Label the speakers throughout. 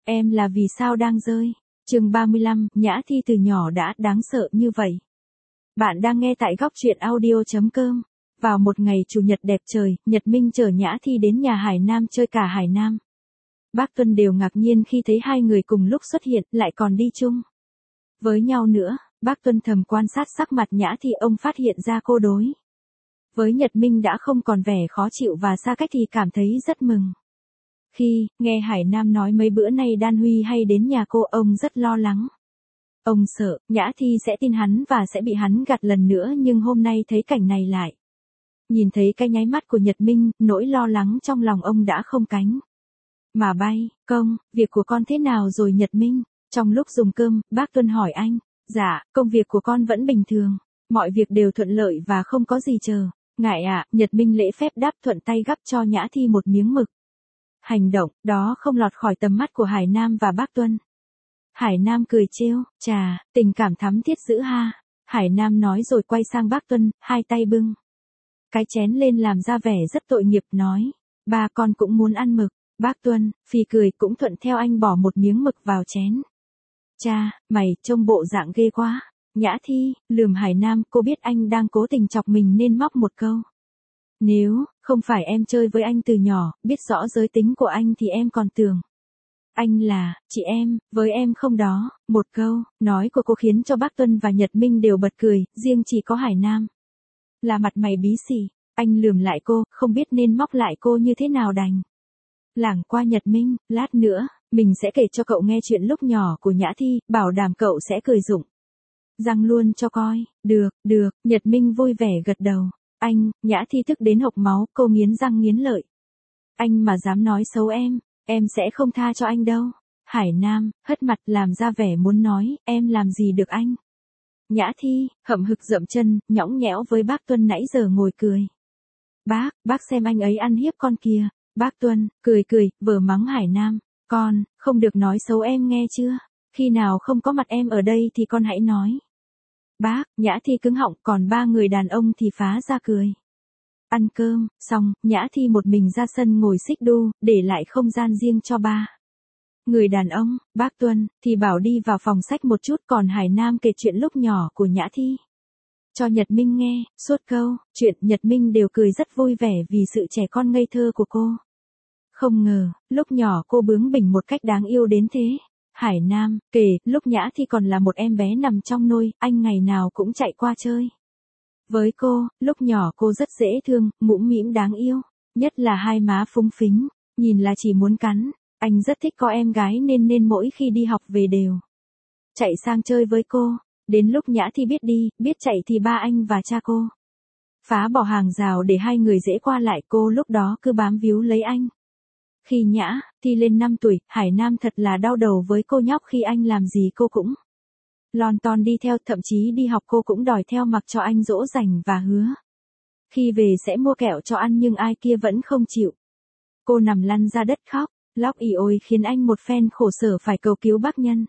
Speaker 1: Em là vì sao đang rơi. Chương 35, Nhã Thi từ nhỏ đã đáng sợ như vậy. Bạn đang nghe tại góc truyện audio.com. Vào một ngày chủ nhật đẹp trời, Nhật Minh chở Nhã Thi đến nhà Hải Nam chơi cả Hải Nam. Bác Tuân đều ngạc nhiên khi thấy hai người cùng lúc xuất hiện, lại còn đi chung với nhau nữa. Bác Tuân thầm quan sát sắc mặt Nhã Thi, ông phát hiện ra cô đối với Nhật Minh đã không còn vẻ khó chịu và xa cách thì cảm thấy rất mừng. Khi nghe Hải Nam nói mấy bữa nay Đan Huy hay đến nhà cô, ông rất lo lắng. Ông sợ Nhã Thi sẽ tin hắn và sẽ bị hắn gạt lần nữa, nhưng hôm nay thấy cảnh này lại. Nhìn thấy cái nháy mắt của Nhật Minh, nỗi lo lắng trong lòng ông đã không cánh mà bay. Công việc của con thế nào rồi Nhật Minh? Trong lúc dùng cơm, bác Tuân hỏi anh. Dạ, công việc của con vẫn bình thường. Mọi việc đều thuận lợi và không có gì chờ ngại ạ. Nhật Minh lễ phép đáp, thuận tay gắp cho Nhã Thi một miếng mực. Hành động đó không lọt khỏi tầm mắt của Hải Nam và bác Tuân. Hải Nam cười trêu, chà, tình cảm thắm thiết dữ ha. Hải Nam nói rồi quay sang bác Tuân, hai tay bưng cái chén lên làm ra vẻ rất tội nghiệp, nói, ba con cũng muốn ăn mực. Bác Tuân phì cười cũng thuận theo anh bỏ một miếng mực vào chén. Cha, mày trông bộ dạng ghê quá. Nhã Thi lườm Hải Nam, cô biết anh đang cố tình chọc mình nên móc một câu. Nếu không phải em chơi với anh từ nhỏ, biết rõ giới tính của anh thì em còn tưởng anh là chị em, với em không đó. Một câu nói của cô khiến cho bác Tuân và Nhật Minh đều bật cười, riêng chỉ có Hải Nam là mặt mày bí xì. Anh lườm lại cô, không biết nên móc lại cô như thế nào đành lảng qua Nhật Minh. Lát nữa mình sẽ kể cho cậu nghe chuyện lúc nhỏ của Nhã Thi, bảo đảm cậu sẽ cười rụng răng luôn cho coi. Được, Nhật Minh vui vẻ gật đầu. Anh, Nhã Thi tức đến hộc máu, cô nghiến răng nghiến lợi. Anh mà dám nói xấu em sẽ không tha cho anh đâu. Hải Nam hất mặt làm ra vẻ muốn nói, em làm gì được anh. Nhã Thi hậm hực dậm chân, nhõng nhẽo với bác Tuân nãy giờ ngồi cười. Bác xem anh ấy ăn hiếp con kìa. Bác Tuân cười, vờ mắng Hải Nam. Con không được nói xấu em nghe chưa? Khi nào không có mặt em ở đây thì con hãy nói. Bác, Nhã Thi cứng họng, còn ba người đàn ông thì phá ra cười. Ăn cơm xong, Nhã Thi một mình ra sân ngồi xích đu, để lại không gian riêng cho ba người đàn ông. Bác Tuân thì bảo đi vào phòng sách một chút, còn Hải Nam kể chuyện lúc nhỏ của Nhã Thi cho Nhật Minh nghe. Suốt câu chuyện Nhật Minh đều cười rất vui vẻ vì sự trẻ con ngây thơ của cô. Không ngờ, lúc nhỏ cô bướng bỉnh một cách đáng yêu đến thế. Hải Nam kể, lúc Nhã Thi còn là một em bé nằm trong nôi, anh ngày nào cũng chạy qua chơi với cô. Lúc nhỏ cô rất dễ thương, mũm mĩm đáng yêu, nhất là hai má phúng phính, nhìn là chỉ muốn cắn. Anh rất thích có em gái nên mỗi khi đi học về đều chạy sang chơi với cô. Đến lúc Nhã Thi biết đi, biết chạy thì ba anh và cha cô phá bỏ hàng rào để hai người dễ qua lại, cô lúc đó cứ bám víu lấy anh. Khi Nhã Thi lên 5 tuổi, Hải Nam thật là đau đầu với cô nhóc, khi anh làm gì cô cũng lon ton đi theo, thậm chí đi học cô cũng đòi theo mặc cho anh dỗ dành và hứa khi về sẽ mua kẹo cho ăn, nhưng ai kia vẫn không chịu. Cô nằm lăn ra đất khóc lóc ỉ ôi, khiến anh một phen khổ sở phải cầu cứu bác nhân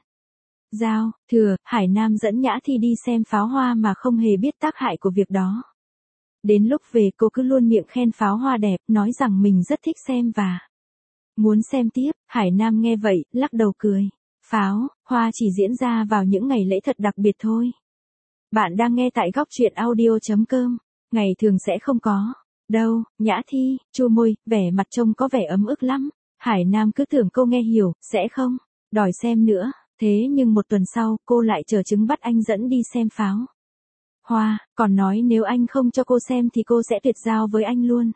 Speaker 1: Giao thừa. Hải Nam dẫn Nhã Thi đi xem pháo hoa mà không hề biết tác hại của việc đó. Đến lúc về cô cứ luôn miệng khen pháo hoa đẹp, nói rằng mình rất thích xem và muốn xem tiếp. Hải Nam nghe vậy, lắc đầu cười. Pháo hoa chỉ diễn ra vào những ngày lễ thật đặc biệt thôi. Bạn đang nghe tại góc truyện audio.com. Ngày thường sẽ không có đâu. Nhã Thi chua môi, vẻ mặt trông có vẻ ấm ức lắm. Hải Nam cứ tưởng cô nghe hiểu, sẽ không đòi xem nữa. Thế nhưng một tuần sau, cô lại chờ chứng bắt anh dẫn đi xem pháo hoa, còn nói nếu anh không cho cô xem thì cô sẽ tuyệt giao với anh luôn.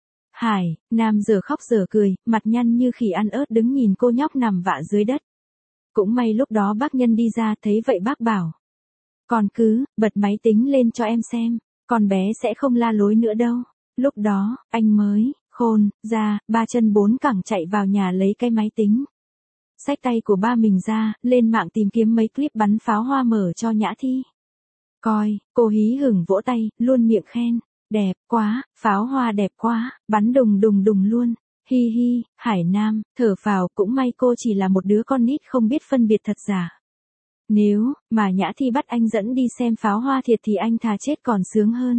Speaker 1: Hải Nam giờ khóc giờ cười, mặt nhăn như khỉ ăn ớt đứng nhìn cô nhóc nằm vạ dưới đất. Cũng may lúc đó bác nhân đi ra, thấy vậy bác bảo. Con cứ bật máy tính lên cho em xem, con bé sẽ không la lối nữa đâu. Lúc đó, anh mới khôn ra, ba chân bốn cẳng chạy vào nhà lấy cái máy tính, xách tay của ba mình ra, lên mạng tìm kiếm mấy clip bắn pháo hoa mở cho Nhã Thi coi. Cô hí hửng vỗ tay, luôn miệng khen. Đẹp quá, pháo hoa đẹp quá, bắn đùng đùng đùng luôn. Hi hi. Hải Nam thở phào, cũng may cô chỉ là một đứa con nít không biết phân biệt thật giả. Nếu mà Nhã Thi bắt anh dẫn đi xem pháo hoa thiệt thì anh thà chết còn sướng hơn.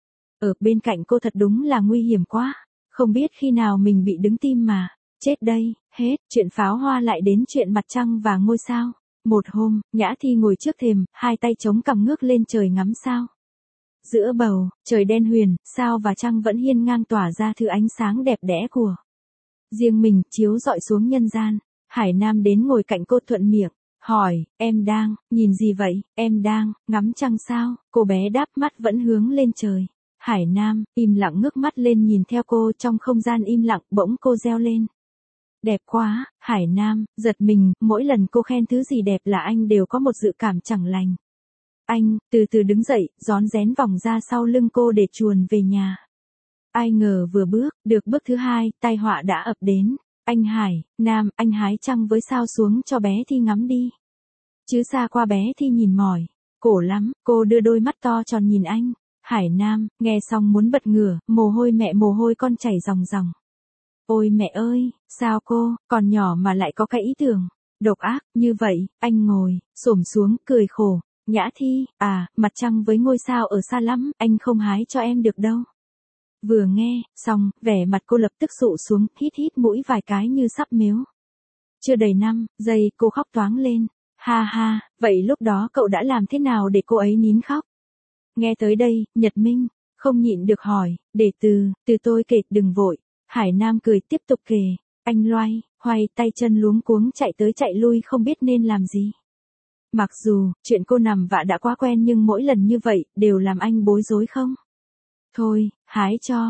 Speaker 1: Ở bên cạnh cô thật đúng là nguy hiểm quá, không biết khi nào mình bị đứng tim mà chết đây. Hết, chuyện pháo hoa lại đến chuyện mặt trăng và ngôi sao. Một hôm, Nhã Thi ngồi trước thềm, hai tay chống cằm ngước lên trời ngắm sao. Giữa bầu, trời đen huyền, sao và trăng vẫn hiên ngang tỏa ra thứ ánh sáng đẹp đẽ của riêng mình, chiếu rọi xuống nhân gian. Hải Nam đến ngồi cạnh cô thuận miệng, hỏi, em đang, nhìn gì vậy, em đang, ngắm trăng sao, cô bé đáp mắt vẫn hướng lên trời. Hải Nam, im lặng ngước mắt lên nhìn theo cô trong không gian im lặng, bỗng cô reo lên. Đẹp quá, Hải Nam, giật mình, mỗi lần cô khen thứ gì đẹp là anh đều có một dự cảm chẳng lành. Anh, từ từ đứng dậy, rón rén vòng ra sau lưng cô để chuồn về nhà. Ai ngờ vừa bước, được bước thứ hai, tai họa đã ập đến. Anh Hải Nam, anh hái trăng với sao xuống cho bé Thi ngắm đi. Chứ xa qua bé Thi nhìn mỏi, cổ lắm, cô đưa đôi mắt to tròn nhìn anh. Hải Nam, nghe xong muốn bật ngửa, mồ hôi mẹ mồ hôi con chảy ròng ròng. Ôi mẹ ơi, sao cô, còn nhỏ mà lại có cái ý tưởng độc ác như vậy. Anh ngồi xổm xuống, cười khổ. Nhã Thi, mặt trăng với ngôi sao ở xa lắm, anh không hái cho em được đâu. Vừa nghe xong, vẻ mặt cô lập tức sụ xuống, hít hít mũi vài cái như sắp mếu. Chưa đầy 5 giây, cô khóc toáng lên. Ha ha, vậy lúc đó cậu đã làm thế nào để cô ấy nín khóc? Nghe tới đây, Nhật Minh không nhịn được hỏi, để từ tôi kể, đừng vội. Hải Nam cười tiếp tục kể. Anh loay hoay tay chân luống cuống chạy tới chạy lui không biết nên làm gì. Mặc dù chuyện cô nằm vạ đã quá quen nhưng mỗi lần như vậy đều làm anh bối rối không? Thôi, hái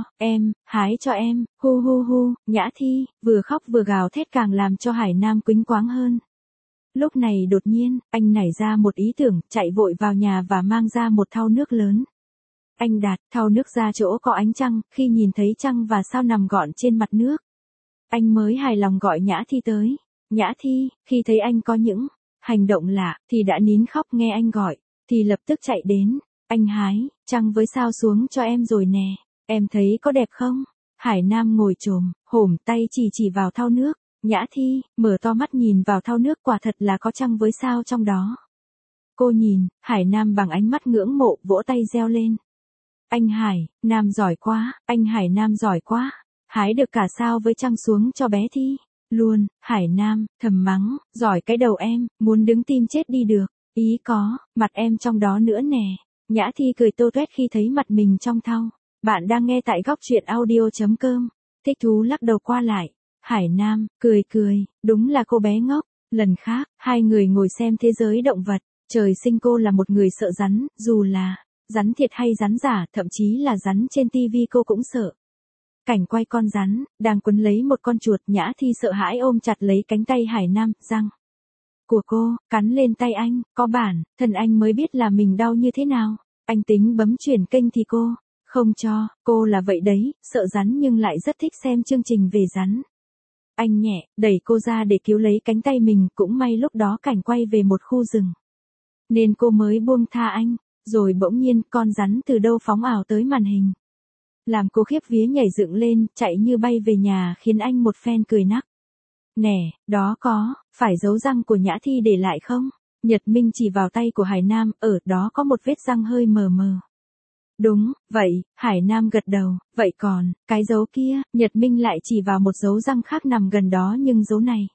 Speaker 1: cho em, hu hu hu. Nhã Thi vừa khóc vừa gào thét càng làm cho Hải Nam quĩnh quáng hơn. Lúc này đột nhiên, anh nảy ra một ý tưởng, chạy vội vào nhà và mang ra một thau nước lớn. Anh đặt thau nước ra chỗ có ánh trăng, khi nhìn thấy trăng và sao nằm gọn trên mặt nước. Anh mới hài lòng gọi Nhã Thi tới. Nhã Thi, khi thấy anh có những hành động lạ, thì đã nín khóc, nghe anh gọi, thì lập tức chạy đến. Anh hái trăng với sao xuống cho em rồi nè, em thấy có đẹp không? Hải Nam ngồi chồm hổm tay chỉ vào thau nước. Nhã Thi mở to mắt nhìn vào thau nước, quả thật là có trăng với sao trong đó. Cô nhìn Hải Nam bằng ánh mắt ngưỡng mộ, vỗ tay reo lên. Anh Hải Nam giỏi quá, anh Hải Nam giỏi quá, hái được cả sao với trăng xuống cho bé Thi luôn. Hải Nam thầm mắng, giỏi cái đầu em, muốn đứng tim chết đi được, ý có mặt em trong đó nữa nè. Nhã Thi cười tô toét khi thấy mặt mình trong thau. Bạn đang nghe tại góc truyện audio.com. Thích thú lắc đầu qua lại. Hải Nam cười, đúng là cô bé ngốc. Lần khác, hai người ngồi xem thế giới động vật. Trời sinh cô là một người sợ rắn, dù là rắn thiệt hay rắn giả, thậm chí là rắn trên tivi cô cũng sợ. Cảnh quay con rắn đang quấn lấy một con chuột, Nhã Thi sợ hãi ôm chặt lấy cánh tay Hải Nam, răng của cô cắn lên tay anh, có bản thân anh mới biết là mình đau như thế nào. Anh tính bấm chuyển kênh thì cô không cho. Cô là vậy đấy, sợ rắn nhưng lại rất thích xem chương trình về rắn. Anh nhẹ đẩy cô ra để cứu lấy cánh tay mình, cũng may lúc đó cảnh quay về một khu rừng nên cô mới buông tha anh. Rồi bỗng nhiên con rắn từ đâu phóng ảo tới màn hình, làm cô khiếp vía nhảy dựng lên, chạy như bay về nhà, khiến anh một phen cười nắc. Nè, đó có phải dấu răng của Nhã Thi để lại không? Nhật Minh chỉ vào tay của Hải Nam, ở đó có một vết răng hơi mờ mờ. Đúng vậy, Hải Nam gật đầu. Vậy còn cái dấu kia? Nhật Minh lại chỉ vào một dấu răng khác nằm gần đó, nhưng dấu này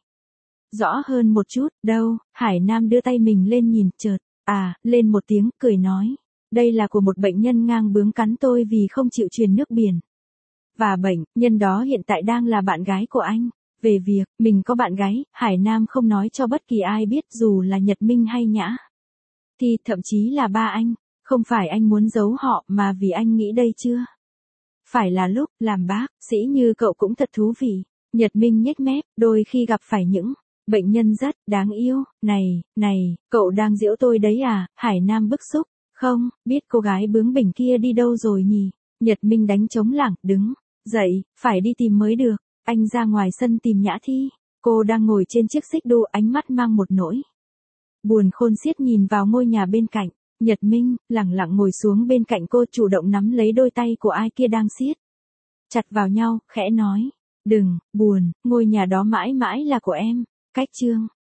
Speaker 1: rõ hơn một chút. Đâu? Hải Nam đưa tay mình lên nhìn, chợt lên một tiếng, cười nói. Đây là của một bệnh nhân ngang bướng cắn tôi vì không chịu truyền nước biển. Và bệnh nhân đó hiện tại đang là bạn gái của anh. Về việc mình có bạn gái, Hải Nam không nói cho bất kỳ ai biết, dù là Nhật Minh hay Nhã Thi, thậm chí là ba anh. Không phải anh muốn giấu họ, mà vì anh nghĩ đây chưa phải là lúc làm bác sĩ như cậu cũng thật thú vị. Nhật Minh nhếch mép, đôi khi gặp phải những bệnh nhân rất đáng yêu. Này, cậu đang giễu tôi đấy à? Hải Nam bức xúc. Không, biết cô gái bướng bỉnh kia đi đâu rồi nhỉ? Nhật Minh đánh trống lảng, đứng dậy, phải đi tìm mới được. Anh ra ngoài sân tìm Nhã Thi. Cô đang ngồi trên chiếc xích đu, ánh mắt mang một nỗi buồn khôn xiết nhìn vào ngôi nhà bên cạnh. Nhật Minh lẳng lặng ngồi xuống bên cạnh cô, chủ động nắm lấy đôi tay của ai kia đang siết chặt vào nhau, khẽ nói. Đừng buồn, ngôi nhà đó mãi mãi là của em. Cách chương